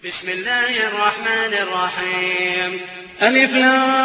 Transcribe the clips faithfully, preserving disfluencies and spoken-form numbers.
بسم الله الرحمن الرحيم. ألف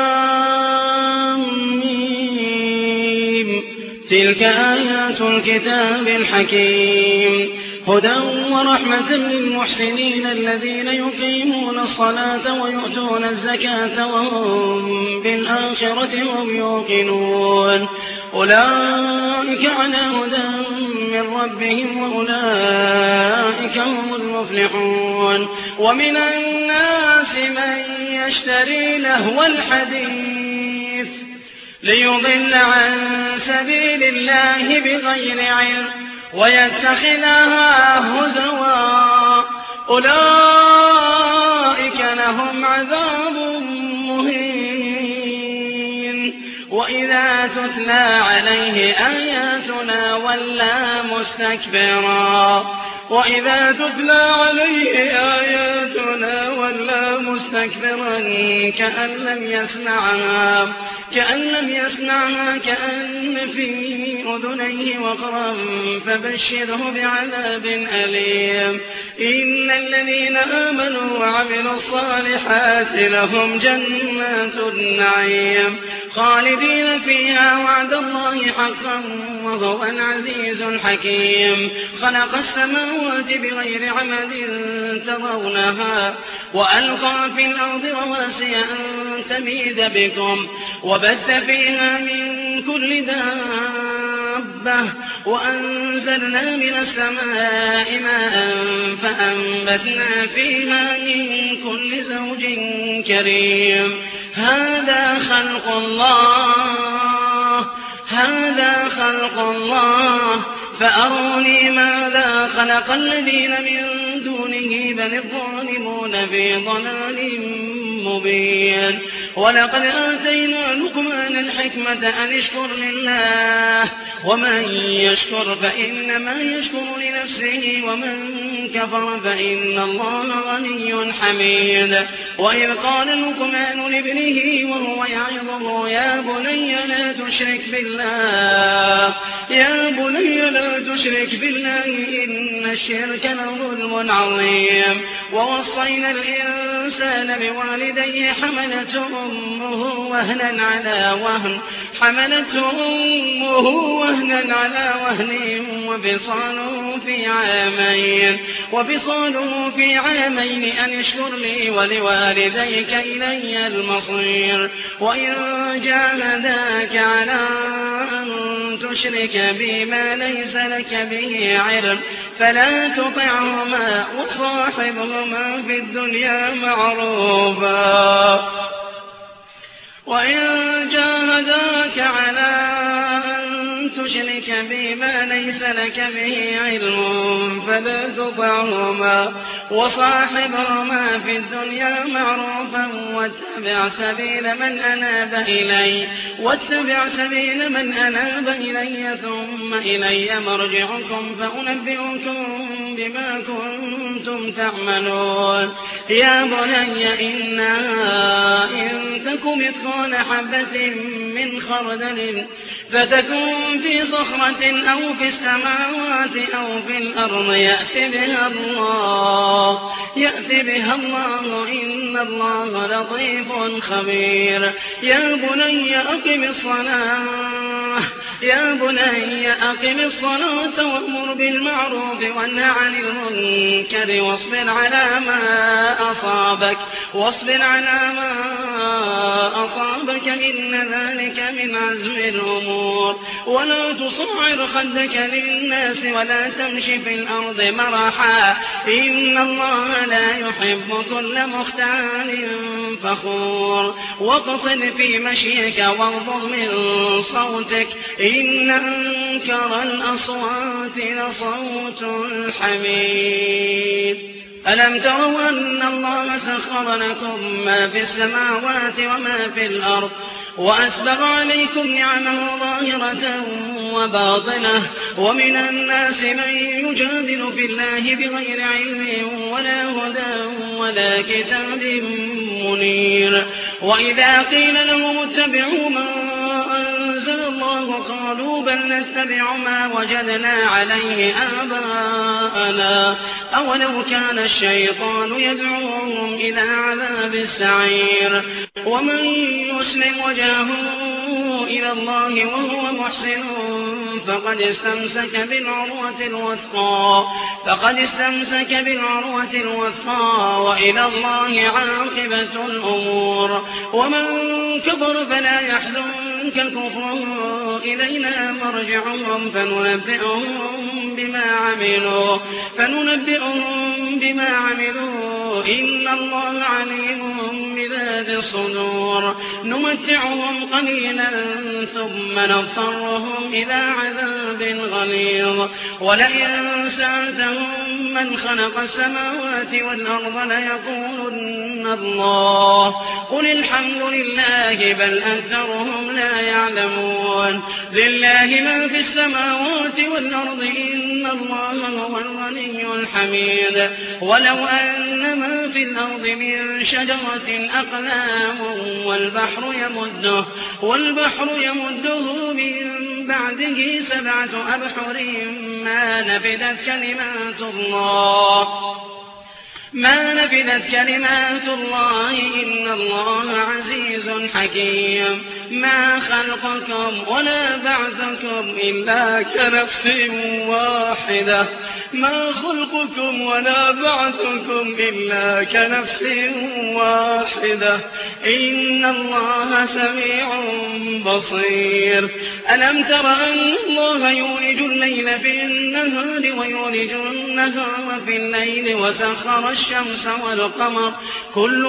لام ميم. تلك آيات الكتاب الحكيم. هدى ورحمة للمحسنين الذين يقيمون الصلاة ويؤتون الزكاة وهم بالآخرة هم يوقنون. أولئك على هدى من ربهم وأولئك هم المفلحون. ومن الناس من يشتري لهو الحديث ليضل عن سبيل الله بغير علم ويتخذها هزوا. أولئك لهم عذاب مهين. وإذا تتلى عليه آياتنا ولى مستكبرا وإذا تتلى عليه آياتنا ولى مستكبرا كأن لم يسمعها كأن لم يسمعها كأن في أذنيه وقرا فبشره بعذاب أليم. إن الذين آمنوا وعملوا الصالحات لهم جنات النعيم خالدين فيها وعد الله حقا وهو العزيز الحكيم. خلق السماوات بغير عمد ترونها وألقى في الأرض رواسي أن تميد بكم وبث فيها من كل دابة وأنزلنا من السماء ماء فأنبتنا فيها من كل زوج كريم. هذا خلق الله هذا خلق الله فأروني ماذا خلق الذين من دونه بل الظالمون في ضلال مبين. ولقد آتينا لقمان الحكمة أن اشكر لله ومن يشكر فإنما يشكر لنفسه ومن كفر فإن الله غني حميد. وإذ قال لقمان لابنه وهو يعظه يا بني لا تشرك بالله يا بني لا تشرك بالله إن الشرك لظلم عظيم. ووصينا الإنسان بوالديه حملته أمه وهنا على وهن حملته أمه وهنا على وهن وفصاله في عامين وفصاله في عامين أن اشكر لي ولوالديك إلي المصير. وإن جاهداك على أن تشرك بي ما ليس لك به علم فلا تطعهما وصاحبهما في الدنيا معروفا. وإن جاهداك على أن تشرك بي ما ليس لك به علم فلا تطعهما وصاحبهما في الدنيا معروفا واتبع سبيل من أناب إلي واتبع سبيل من أناب إلي ثم إلي مرجعكم فأنبئكم بما كنتم تعملون. يا بني إنها إن تك مثقال حبة من خردل فتكون في صخرة أو في السماوات أو في الأرض يأتي بها الله يأتي بها الله إن الله لطيف خبير. يا بني أقم الصلاة يا بني أقم الصلاة وأمر بالمعروف وانه عن المنكر واصبر على ما أصابك واصبر على ما أصابك إن ذلك من عزم الأمور. ولا تصعر خدك للناس ولا تمشي في الأرض مرحا إن الله لا يحب كل مختال فخور. واقصد في مشيك واغضض من صوتك إن أنكر الأصوات لصوت الحمير. ألم تروا أن الله سخر لكم ما في السماوات وما في الأرض وأسبغ عليكم نعمه ظاهرة وباطنة. ومن الناس من يجادل في الله بغير علم ولا هدى ولا كتاب منير. وإذا قيل لهم اتبعوا ما أنزل الله قالوا بل نتبع ما وجدنا عليه آباءنا أولو كان الشيطان يدعوهم إلى عذاب السعير ومن يسلم وجهه إلى الله وهو محسن فقد استمسك بالعروة الوثقى فقد استمسك بالعروة الوثقى وإلى الله عاقبة الأمور ومن كفر فلا يحزنك كفرهم إلينا مرجعهم فننبئهم بما عملوا فننبئهم بما عملوا إن الله عليم بذات الصدور نمتعهم قليلا ثم نضطرهم إلى عذاب غليظ ولئن سألتهم من خلق السماوات والأرض ليقولن الله قل الحمد لله بل أكثرهم لا يعلمون لله ما في السماوات والأرض إن الله هو الغني الحميد ولو أن ما في الأرض من شجرة أقلام والبحر يمده والبحر يمده من بعده سبعة أبحر ما نفدت كلمات الله ما نفدت كلمات الله إن الله عزيز حكيم ما خلقكم ولا بعثكم إلا كنفس واحدة ما خلقكم ولا بعثكم إلا كنفس واحدة إن الله سميع بصير ألم تر أن الله يولج الليل في النهار ويولج النهار في الليل وسخر الشمس والقمر كل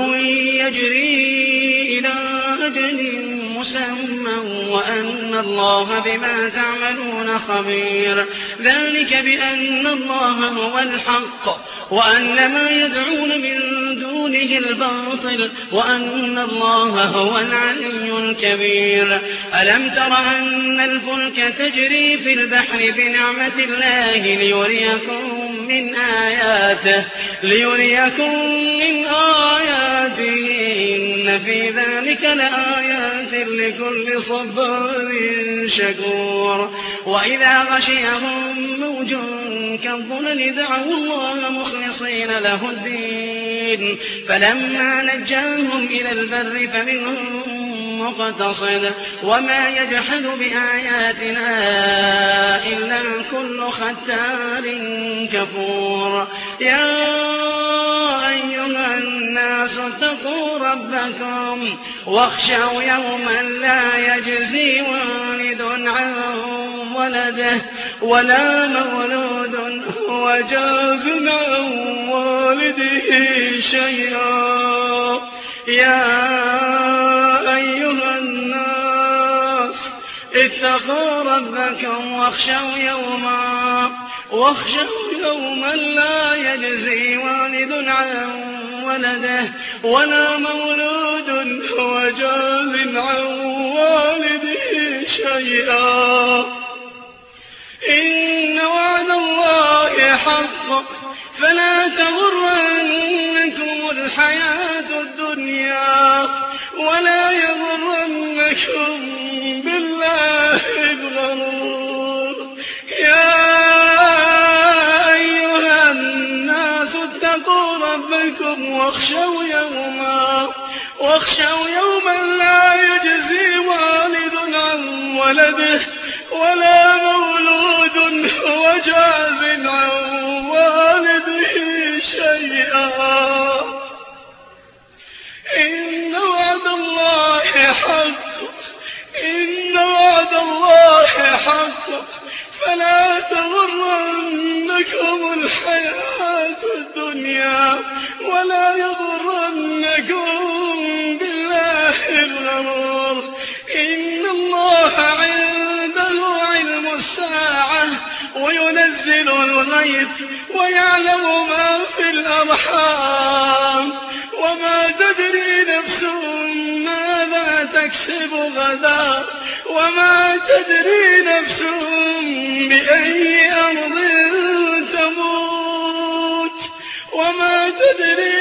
يجري إلى أجل مسمى وأن الله بما تعملون خبير ذلك بأن الله هو الحق وأن ما يدعون من دونه الباطل وأن الله هو العلي الكبير ألم تر أن الفلك تجري في البحر بنعمة الله ليريكم من آياته ليريكم من آياته إن في ذلك لآيات لكل صبار شكور وإذا غشيهم موج كالظلل دعوا الله مخلصين له الدين فلما نجاهم إلى البر فمنهم مقتصد وما يجحد بآياتنا إلا كل ختار كفور يا أيها الناس اتقوا ربكم واخشوا يوما لا يجزي والد عن ولده ولا مولود هو جاز عن والده شيئا يا أيها الناس اتقوا ربكم واخشوا يوما واخشوا يوما لا يجزي والد عن ولده ولا مولود هو جاز عن والده شيئا إن وعد الله حق فلا تغرنكم الحياة الدنيا ولا يغرنكم بالله الغرور يا أيها الناس اتقوا ربكم واخشوا يوما واخشوا يوما لا يجزي والد عن ولده ولا مولود هو جاز عن والده شيئا إن وعد الله حق إن وعد الله حق فلا تغرنكم الحياة الدنيا ولا يغرنكم بالله الغرور إن الله عنده علم الساعة وينزل الغيث ويعلم ما في الأرحام وما تدري نفس ماذا تكسب غدا وما تدري نفس بأي أرض تموت وما تدري